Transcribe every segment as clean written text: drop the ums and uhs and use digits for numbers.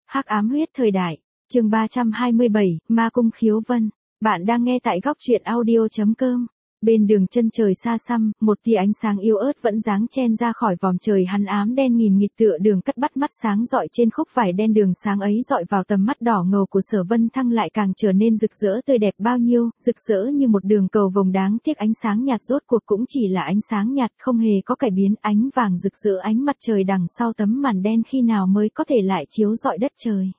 Hắc ám huyết thời đại, chương 327, Ma Cung Khiếu Vân. Bạn đang nghe tại góc truyện audio.com. Bên đường chân trời xa xăm, một tia ánh sáng yếu ớt vẫn giáng chen ra khỏi vòm trời hắn ám đen nghìn nghịt tựa đường cắt bắt mắt sáng rọi trên khúc vải đen đường sáng ấy dọi vào tầm mắt đỏ ngầu của Sở Vân Thăng lại càng trở nên rực rỡ tươi đẹp bao nhiêu, rực rỡ như một đường cầu vồng đáng tiếc ánh sáng nhạt rốt cuộc cũng chỉ là ánh sáng nhạt không hề có cải biến ánh vàng rực rỡ ánh mặt trời đằng sau tấm màn đen khi nào mới có thể lại chiếu rọi đất trời.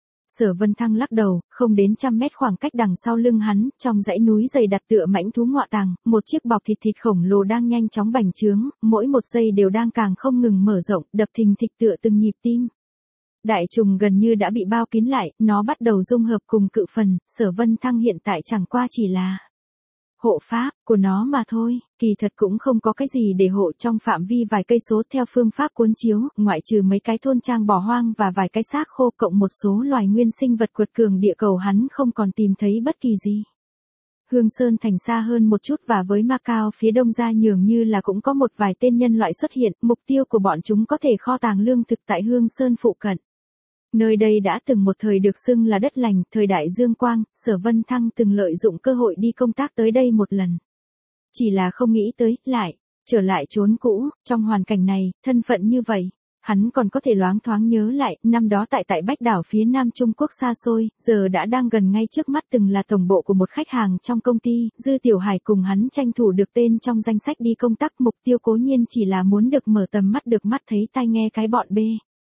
Sở Vân Thăng lắc đầu, không đến 100 mét khoảng cách đằng sau lưng hắn, trong dãy núi dày đặc tựa mãnh thú ngọa tàng, một chiếc bọc thịt khổng lồ đang nhanh chóng bành trướng, mỗi một giây đều đang càng không ngừng mở rộng, đập thình thịch tựa từng nhịp tim. Đại trùng gần như đã bị bao kín lại, nó bắt đầu dung hợp cùng cự phần, Sở Vân Thăng hiện tại chẳng qua chỉ là hộ pháp của nó mà thôi, kỳ thật cũng không có cái gì để hộ trong phạm vi vài cây số theo phương pháp cuốn chiếu, ngoại trừ mấy cái thôn trang bỏ hoang và vài cái xác khô cộng một số loài nguyên sinh vật quật cường địa cầu hắn không còn tìm thấy bất kỳ gì. Hương Sơn thành xa hơn một chút và với Macao phía đông ra nhường như là cũng có một vài tên nhân loại xuất hiện, mục tiêu của bọn chúng có thể kho tàng lương thực tại Hương Sơn phụ cận. Nơi đây đã từng một thời được xưng là đất lành, thời đại dương quang, Sở Vân Thăng từng lợi dụng cơ hội đi công tác tới đây một lần. Chỉ là không nghĩ tới, trở lại chốn cũ, trong hoàn cảnh này, thân phận như vậy. Hắn còn có thể loáng thoáng nhớ lại, năm đó tại Bách Đảo phía Nam Trung Quốc xa xôi, giờ đã đang gần ngay trước mắt từng là tổng bộ của một khách hàng trong công ty, Dư Tiểu Hải cùng hắn tranh thủ được tên trong danh sách đi công tác mục tiêu cố nhiên chỉ là muốn được mở tầm mắt được mắt thấy tai nghe cái bọn B.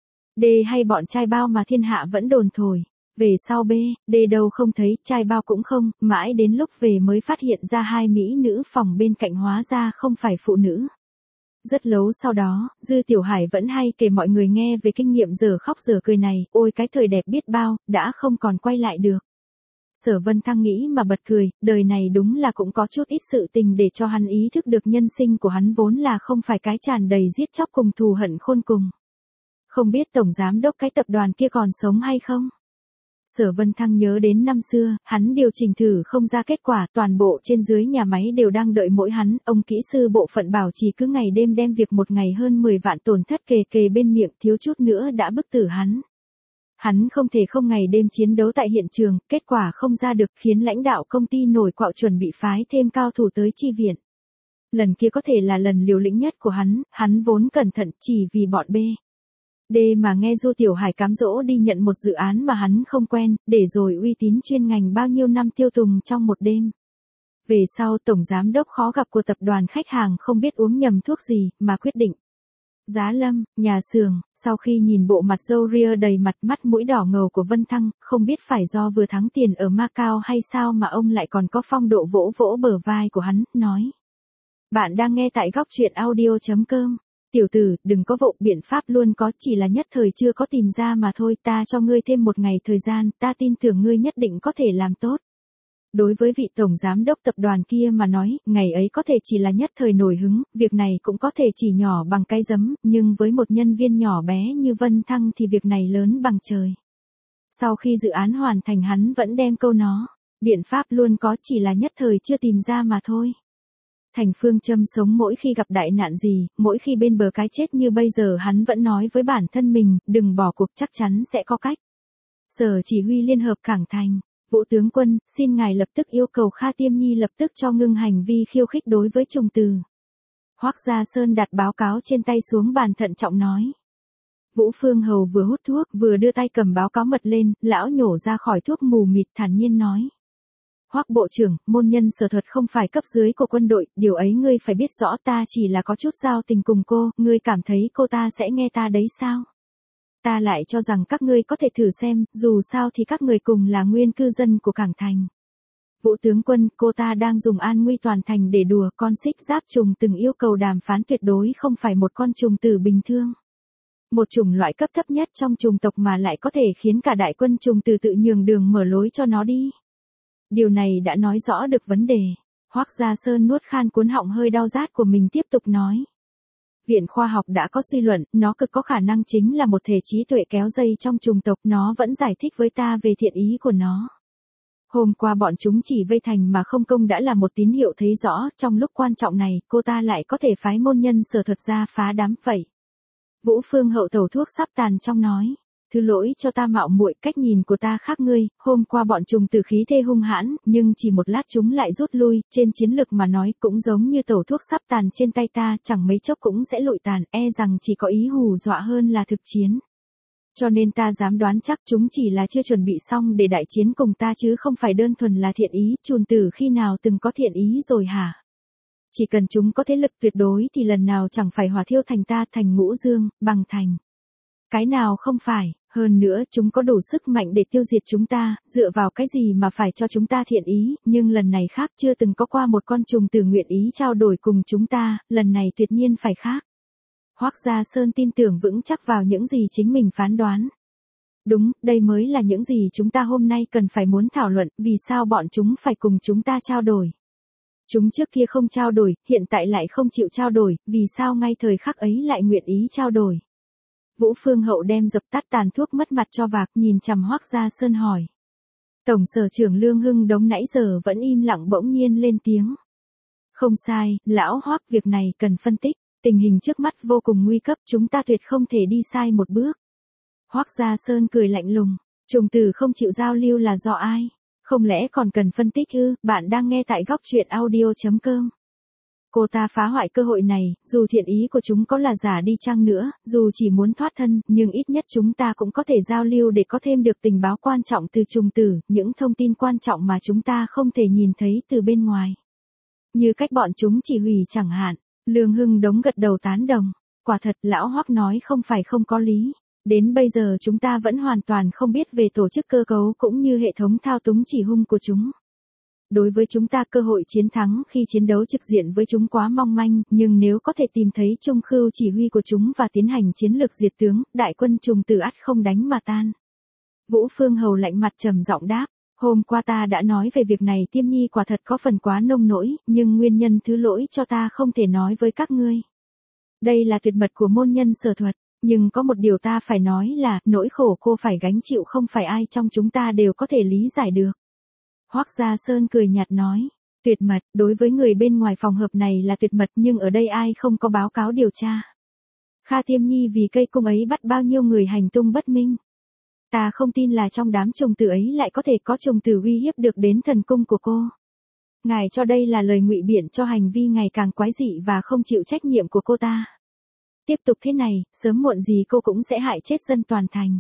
D hay bọn trai bao mà thiên hạ vẫn đồn thổi. Về sau B, D đâu không thấy, trai bao cũng không, mãi đến lúc về mới phát hiện ra hai mỹ nữ phòng bên cạnh hóa ra không phải phụ nữ. Rất lâu sau đó, Dư Tiểu Hải vẫn hay kể mọi người nghe về kinh nghiệm giờ khóc giờ cười này, ôi cái thời đẹp biết bao, đã không còn quay lại được. Sở Vân Thăng nghĩ mà bật cười, đời này đúng là cũng có chút ít sự tình để cho hắn ý thức được nhân sinh của hắn vốn là không phải cái tràn đầy giết chóc cùng thù hận khôn cùng. Không biết tổng giám đốc cái tập đoàn kia còn sống hay không? Sở Vân Thăng nhớ đến năm xưa, hắn điều chỉnh thử không ra kết quả, toàn bộ trên dưới nhà máy đều đang đợi mỗi hắn, ông kỹ sư bộ phận bảo trì cứ ngày đêm đem việc một ngày hơn 10 vạn tổn thất kề bên miệng, thiếu chút nữa đã bức tử hắn. Hắn không thể không ngày đêm chiến đấu tại hiện trường, kết quả không ra được khiến lãnh đạo công ty nổi quạo chuẩn bị phái thêm cao thủ tới chi viện. Lần kia có thể là lần liều lĩnh nhất của hắn vốn cẩn thận chỉ vì bọn B. D mà nghe Du Tiểu Hải cám dỗ đi nhận một dự án mà hắn không quen, để rồi uy tín chuyên ngành bao nhiêu năm tiêu tùng trong một đêm. Về sau tổng giám đốc khó gặp của tập đoàn khách hàng không biết uống nhầm thuốc gì, mà quyết định. Giá Lâm, nhà xưởng, sau khi nhìn bộ mặt râu ria đầy mặt mắt mũi đỏ ngầu của Vân Thăng, không biết phải do vừa thắng tiền ở Macao hay sao mà ông lại còn có phong độ vỗ vỗ bờ vai của hắn, nói. Bạn đang nghe tại góc truyện audio.com. Tiểu tử, đừng có vội, biện pháp luôn có, chỉ là nhất thời chưa có tìm ra mà thôi, ta cho ngươi thêm một ngày thời gian, ta tin tưởng ngươi nhất định có thể làm tốt. Đối với vị tổng giám đốc tập đoàn kia mà nói, ngày ấy có thể chỉ là nhất thời nổi hứng, việc này cũng có thể chỉ nhỏ bằng cái giấm, nhưng với một nhân viên nhỏ bé như Vân Thăng thì việc này lớn bằng trời. Sau khi dự án hoàn thành hắn vẫn đem câu nó, biện pháp luôn có, chỉ là nhất thời chưa tìm ra mà thôi. Thành phương châm sống mỗi khi gặp đại nạn gì, mỗi khi bên bờ cái chết như bây giờ hắn vẫn nói với bản thân mình, đừng bỏ cuộc, chắc chắn sẽ có cách. Sở chỉ huy liên hợp Cảng Thành, Vũ tướng quân, xin ngài lập tức yêu cầu Kha Tiêm Nhi lập tức cho ngưng hành vi khiêu khích đối với Trùng Từ. Hoắc Gia Sơn đặt báo cáo trên tay xuống bàn thận trọng nói. Vũ Phương Hầu vừa hút thuốc, vừa đưa tay cầm báo cáo mật lên, lão nhổ ra khỏi thuốc mù mịt thản nhiên nói. Hoắc bộ trưởng, môn nhân Sở Thuật không phải cấp dưới của quân đội, điều ấy ngươi phải biết rõ, ta chỉ là có chút giao tình cùng cô, ngươi cảm thấy cô ta sẽ nghe ta đấy sao? Ta lại cho rằng các ngươi có thể thử xem, dù sao thì các người cùng là nguyên cư dân của Cảng Thành. Vũ tướng quân, cô ta đang dùng an nguy toàn thành để đùa, con xích giáp trùng từng yêu cầu đàm phán tuyệt đối không phải một con trùng tử bình thường. Một chủng loại cấp thấp nhất trong chủng tộc mà lại có thể khiến cả đại quân trùng tử tự nhường đường mở lối cho nó đi. Điều này đã nói rõ được vấn đề. Hoắc Gia Sơn nuốt khan cuốn họng hơi đau rát của mình tiếp tục nói. Viện khoa học đã có suy luận, nó cực có khả năng chính là một thể trí tuệ kéo dây trong chủng tộc, nó vẫn giải thích với ta về thiện ý của nó. Hôm qua bọn chúng chỉ vây thành mà không công đã là một tín hiệu thấy rõ, trong lúc quan trọng này, cô ta lại có thể phái môn nhân Sở Thuật ra phá đám vậy. Vũ Phương Hậu tẩu thuốc sắp tàn trong nói. Thứ lỗi cho ta mạo muội, cách nhìn của ta khác ngươi, hôm qua bọn trùng tử khí thê hung hãn, nhưng chỉ một lát chúng lại rút lui, trên chiến lược mà nói cũng giống như tẩu thuốc sắp tàn trên tay ta, chẳng mấy chốc cũng sẽ lụi tàn, e rằng chỉ có ý hù dọa hơn là thực chiến. Cho nên ta dám đoán chắc chúng chỉ là chưa chuẩn bị xong để đại chiến cùng ta chứ không phải đơn thuần là thiện ý, trùn tử khi nào từng có thiện ý rồi hả? Chỉ cần chúng có thế lực tuyệt đối thì lần nào chẳng phải hỏa thiêu thành ta, thành Ngũ Dương, bằng thành. Cái nào không phải, hơn nữa chúng có đủ sức mạnh để tiêu diệt chúng ta, dựa vào cái gì mà phải cho chúng ta thiện ý, nhưng lần này khác, chưa từng có qua một con trùng tử nguyện ý trao đổi cùng chúng ta, lần này tuyệt nhiên phải khác. Hoắc Gia Sơn tin tưởng vững chắc vào những gì chính mình phán đoán. Đúng, đây mới là những gì chúng ta hôm nay cần phải muốn thảo luận, vì sao bọn chúng phải cùng chúng ta trao đổi. Chúng trước kia không trao đổi, hiện tại lại không chịu trao đổi, vì sao ngay thời khắc ấy lại nguyện ý trao đổi. Vũ Phương Hậu đem dập tắt tàn thuốc mất mặt cho vạc, nhìn chằm Hoắc Gia Sơn hỏi. Tổng sở trưởng Lương Hưng Đống nãy giờ vẫn im lặng bỗng nhiên lên tiếng. Không sai, lão Hoắc, việc này cần phân tích, tình hình trước mắt vô cùng nguy cấp, chúng ta tuyệt không thể đi sai một bước. Hoắc Gia Sơn cười lạnh lùng, trùng tử không chịu giao lưu là do ai? Không lẽ còn cần phân tích ư? Bạn đang nghe tại góc truyện audio.com. Cô ta phá hoại cơ hội này, dù thiện ý của chúng có là giả đi chăng nữa, dù chỉ muốn thoát thân, nhưng ít nhất chúng ta cũng có thể giao lưu để có thêm được tình báo quan trọng từ trùng tử, những thông tin quan trọng mà chúng ta không thể nhìn thấy từ bên ngoài. Như cách bọn chúng chỉ huy chẳng hạn. Lương Hưng Đống gật đầu tán đồng. Quả thật, lão Hoắc nói không phải không có lý. Đến bây giờ chúng ta vẫn hoàn toàn không biết về tổ chức cơ cấu cũng như hệ thống thao túng chỉ hung của chúng. Đối với chúng ta cơ hội chiến thắng khi chiến đấu trực diện với chúng quá mong manh, nhưng nếu có thể tìm thấy trung khưu chỉ huy của chúng và tiến hành chiến lược diệt tướng, đại quân trùng tử ắt không đánh mà tan. Vũ Phương Hầu lạnh mặt trầm giọng đáp. Hôm qua ta đã nói về việc này, Tiêm Nhi quả thật có phần quá nông nỗi, nhưng nguyên nhân thứ lỗi cho ta không thể nói với các ngươi. Đây là tuyệt mật của môn nhân Sở Thuật, nhưng có một điều ta phải nói là, nỗi khổ cô phải gánh chịu không phải ai trong chúng ta đều có thể lý giải được. Hoắc Gia Sơn cười nhạt nói, tuyệt mật, đối với người bên ngoài phòng hợp này là tuyệt mật, nhưng ở đây ai không có báo cáo điều tra. Kha Tiêm Nhi vì cây cung ấy bắt bao nhiêu người hành tung bất minh. Ta không tin là trong đám trùng tử ấy lại có thể có trùng tử uy hiếp được đến thần cung của cô. Ngài cho đây là lời ngụy biện cho hành vi ngày càng quái dị và không chịu trách nhiệm của cô ta. Tiếp tục thế này, sớm muộn gì cô cũng sẽ hại chết dân toàn thành.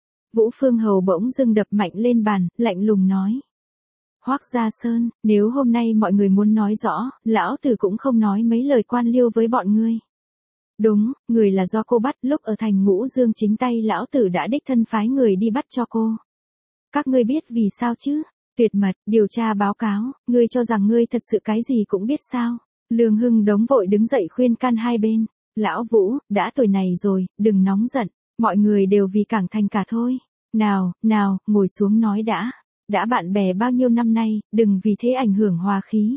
Vũ Phương Hầu bỗng dưng đập mạnh lên bàn, lạnh lùng nói. Hoắc Gia Sơn, nếu hôm nay mọi người muốn nói rõ, lão tử cũng không nói mấy lời quan liêu với bọn ngươi. Đúng, người là do cô bắt, lúc ở thành Ngũ Dương chính tay lão tử đã đích thân phái người đi bắt cho cô. Các ngươi biết vì sao chứ? Tuyệt mật, điều tra báo cáo, ngươi cho rằng ngươi thật sự cái gì cũng biết sao? Lương Hưng Đống vội đứng dậy khuyên can hai bên. Lão Vũ, đã tuổi này rồi, đừng nóng giận, mọi người đều vì Cảng Thành cả thôi. Nào, ngồi xuống nói đã. Đã bạn bè bao nhiêu năm nay, đừng vì thế ảnh hưởng hòa khí.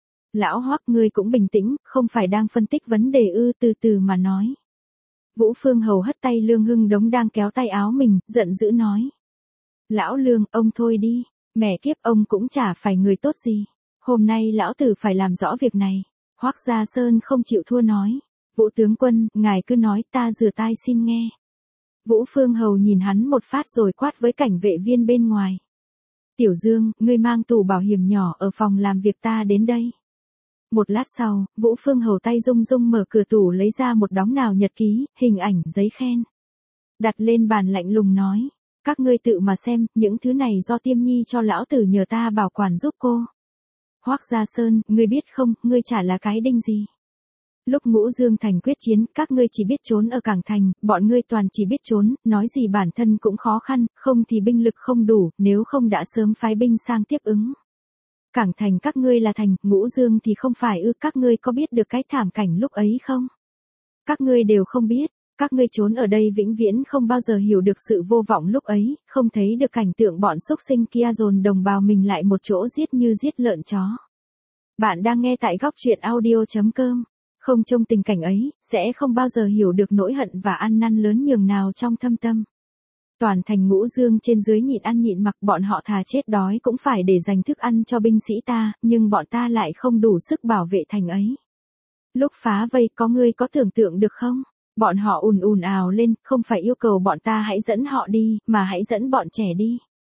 Lão Hoắc, ngươi cũng bình tĩnh, không phải đang phân tích vấn đề ư, từ từ mà nói. Vũ Phương Hầu hất tay Lương Hưng Đống đang kéo tay áo mình, giận dữ nói. Lão Lương, ông thôi đi, mẹ kiếp, ông cũng chả phải người tốt gì. Hôm nay lão tử phải làm rõ việc này. Hoắc Gia Sơn không chịu thua nói. Vũ tướng quân, ngài cứ nói, ta rửa tai xin nghe. Vũ Phương Hầu nhìn hắn một phát rồi quát với cảnh vệ viên bên ngoài. Tiểu Dương, ngươi mang tủ bảo hiểm nhỏ ở phòng làm việc ta đến đây. Một lát sau, Vũ Phương Hầu tay rung rung mở cửa tủ lấy ra một đống nào nhật ký, hình ảnh, giấy khen. Đặt lên bàn lạnh lùng nói. Các ngươi tự mà xem, những thứ này do Tiêm Nhi cho lão tử nhờ ta bảo quản giúp cô. Hoắc Gia Sơn, ngươi biết không, ngươi chả là cái đinh gì. Lúc Ngũ Dương Thành quyết chiến, các ngươi chỉ biết trốn ở Cảng Thành, bọn ngươi toàn chỉ biết trốn, nói gì bản thân cũng khó khăn, không thì binh lực không đủ, nếu không đã sớm phái binh sang tiếp ứng. Cảng Thành các ngươi là thành, Ngũ Dương thì không phải ư, các ngươi có biết được cái thảm cảnh lúc ấy không? Các ngươi đều không biết, các ngươi trốn ở đây vĩnh viễn không bao giờ hiểu được sự vô vọng lúc ấy, không thấy được cảnh tượng bọn xúc sinh kia dồn đồng bào mình lại một chỗ giết như giết lợn chó. Bạn đang nghe tại góc truyện audio.com. Không trông tình cảnh ấy, sẽ không bao giờ hiểu được nỗi hận và ăn năn lớn nhường nào trong thâm tâm. Toàn thành Ngũ Dương trên dưới nhịn ăn nhịn mặc, bọn họ thà chết đói cũng phải để dành thức ăn cho binh sĩ ta, nhưng bọn ta lại không đủ sức bảo vệ thành ấy. Lúc phá vây có ngươi có tưởng tượng được không? Bọn họ ùn ùn ào lên, không phải yêu cầu bọn ta hãy dẫn họ đi, mà hãy dẫn bọn trẻ đi.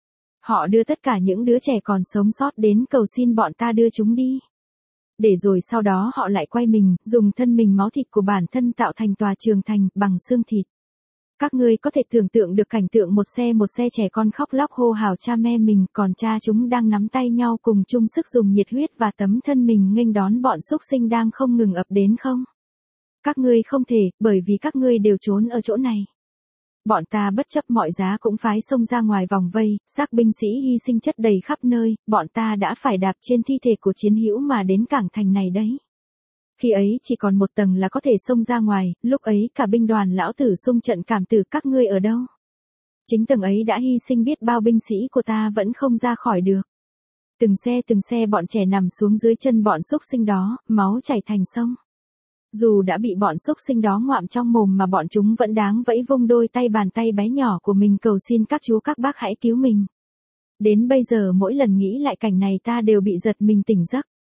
Họ đưa tất cả những đứa trẻ còn sống sót đến cầu xin bọn ta đưa chúng đi. Để rồi sau đó họ lại quay mình, dùng thân mình máu thịt của bản thân tạo thành tòa trường thành bằng xương thịt. Các ngươi có thể tưởng tượng được cảnh tượng một xe trẻ con khóc lóc hô hào cha mẹ mình, còn cha chúng đang nắm tay nhau cùng chung sức dùng nhiệt huyết và tấm thân mình nghênh đón bọn súc sinh đang không ngừng ập đến không? Các ngươi không thể, bởi vì các ngươi đều trốn ở chỗ này. Bọn ta bất chấp mọi giá cũng phái xông ra ngoài vòng vây, xác binh sĩ hy sinh chất đầy khắp nơi, bọn ta đã phải đạp trên thi thể của chiến hữu mà đến cảng thành này đấy. Khi ấy chỉ còn một tầng là có thể xông ra ngoài, lúc ấy cả binh đoàn lão tử xung trận cảm tử các ngươi ở đâu. Chính tầng ấy đã hy sinh biết bao binh sĩ của ta vẫn không ra khỏi được. Từng xe bọn trẻ nằm xuống dưới chân bọn súc sinh đó, máu chảy thành sông. Dù đã bị bọn súc sinh đó ngoạm trong mồm mà bọn chúng vẫn đáng vẫy vung đôi tay bàn tay bé nhỏ của mình cầu xin các chú các bác hãy cứu mình. Đến bây giờ mỗi lần nghĩ lại cảnh này ta đều bị giật mình tỉnh giấc.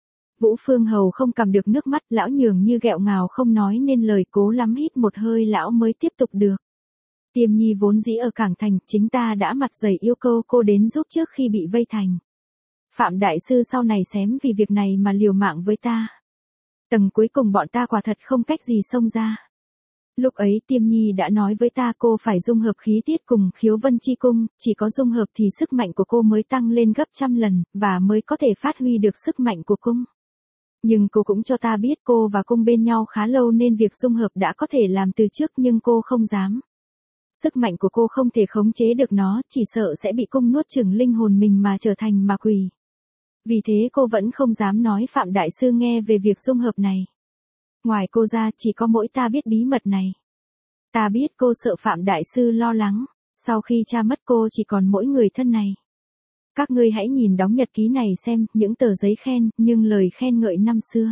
Vũ Phương Hầu không cầm được nước mắt, lão nhường như ghẹo ngào không nói nên lời, cố lắm hít một hơi lão mới tiếp tục được. Tiêm Nhi vốn dĩ ở cảng thành, chính ta đã mặt dày yêu cầu cô đến giúp trước khi bị vây thành. Phạm đại sư sau này xém vì việc này mà liều mạng với ta. Tầng cuối cùng bọn ta quả thật không cách gì xông ra. Lúc ấy Tiêm Nhi đã nói với ta cô phải dung hợp khí tiết cùng khiếu vân chi cung, chỉ có dung hợp thì sức mạnh của cô mới tăng lên gấp trăm lần, và mới có thể phát huy được sức mạnh của cung. Nhưng cô cũng cho ta biết cô và cung bên nhau khá lâu nên việc dung hợp đã có thể làm từ trước nhưng cô không dám. Sức mạnh của cô không thể khống chế được nó, chỉ sợ sẽ bị cung nuốt chửng linh hồn mình mà trở thành ma quỷ. Vì thế cô vẫn không dám nói Phạm Đại Sư nghe về việc dung hợp này. Ngoài cô ra chỉ có mỗi ta biết bí mật này. Ta biết cô sợ Phạm Đại Sư lo lắng, sau khi cha mất cô chỉ còn mỗi người thân này. Các ngươi hãy nhìn đóng nhật ký này xem, những tờ giấy khen, nhưng lời khen ngợi năm xưa.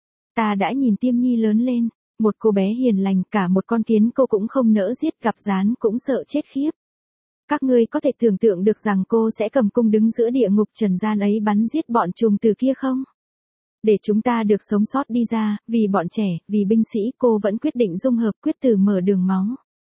Ta đã nhìn Tiêm Nhi lớn lên, một cô bé hiền lành, cả một con kiến cô cũng không nỡ giết, gặp gián cũng sợ chết khiếp. Các ngươi có thể tưởng tượng được rằng cô sẽ cầm cung đứng giữa địa ngục trần gian ấy bắn giết bọn trùng từ kia không? Để chúng ta được sống sót đi ra, vì bọn trẻ, vì binh sĩ, cô vẫn quyết định dung hợp, quyết tử mở đường máu.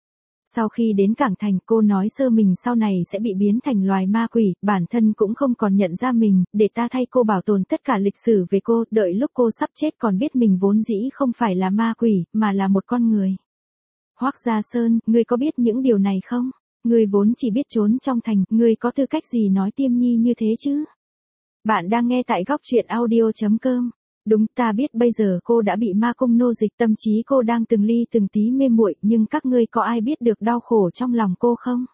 Sau khi đến cảng thành cô nói sơ mình sau này sẽ bị biến thành loài ma quỷ, bản thân cũng không còn nhận ra mình, để ta thay cô bảo tồn tất cả lịch sử về cô, đợi lúc cô sắp chết còn biết mình vốn dĩ không phải là ma quỷ, mà là một con người. Hoắc Gia Sơn, ngươi có biết những điều này không? Ngươi vốn chỉ biết trốn trong thành, ngươi có tư cách gì nói Tiêm Nhi như thế chứ? Bạn đang nghe tại góc truyện audio.com. Đúng, ta biết bây giờ cô đã bị ma cung nô dịch, tâm trí cô đang từng ly từng tí mê muội, nhưng các ngươi có ai biết được đau khổ trong lòng cô không?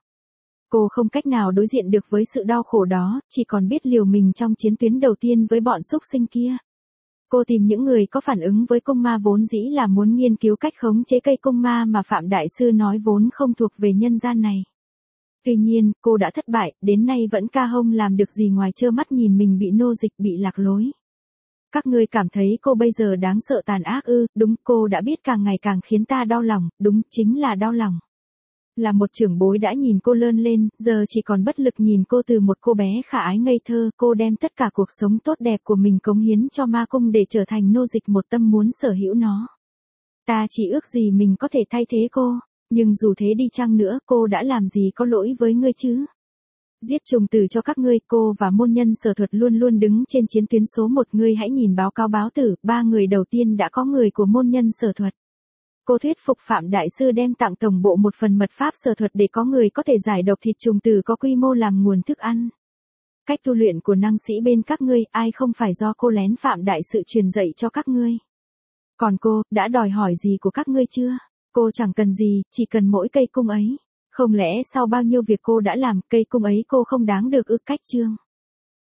Cô không cách nào đối diện được với sự đau khổ đó, chỉ còn biết liều mình trong chiến tuyến đầu tiên với bọn súc sinh kia. Cô tìm những người có phản ứng với cung ma vốn dĩ là muốn nghiên cứu cách khống chế cây cung ma mà Phạm Đại Sư nói vốn không thuộc về nhân gian này. Tuy nhiên, cô đã thất bại, đến nay vẫn ca hông làm được gì ngoài trơ mắt nhìn mình bị nô dịch, bị lạc lối. Các ngươi cảm thấy cô bây giờ đáng sợ tàn ác ư? Đúng, cô đã biết càng ngày càng khiến ta đau lòng, đúng, chính là đau lòng. Là một trưởng bối đã nhìn cô lớn lên, giờ chỉ còn bất lực nhìn cô từ một cô bé khả ái ngây thơ, cô đem tất cả cuộc sống tốt đẹp của mình cống hiến cho ma cung để trở thành nô dịch một tâm muốn sở hữu nó. Ta chỉ ước gì mình có thể thay thế cô, nhưng dù thế đi chăng nữa cô đã làm gì có lỗi với ngươi chứ? Giết trùng tử cho các ngươi, cô và môn nhân Sở Thuật luôn luôn đứng trên chiến tuyến số 1, ngươi hãy nhìn báo cáo báo tử, 3 người đầu tiên đã có người của môn nhân Sở Thuật. Cô thuyết phục Phạm Đại Sư đem tặng tổng bộ một phần mật pháp Sở Thuật để có người có thể giải độc thịt trùng tử có quy mô làm nguồn thức ăn. Cách tu luyện của năng sĩ bên các ngươi, ai không phải do cô lén Phạm Đại Sự truyền dạy cho các ngươi. Còn cô, đã đòi hỏi gì của các ngươi chưa? Cô chẳng cần gì, chỉ cần mỗi cây cung ấy. Không lẽ sau bao nhiêu việc cô đã làm, cây cung ấy cô không đáng được ư? Cách chương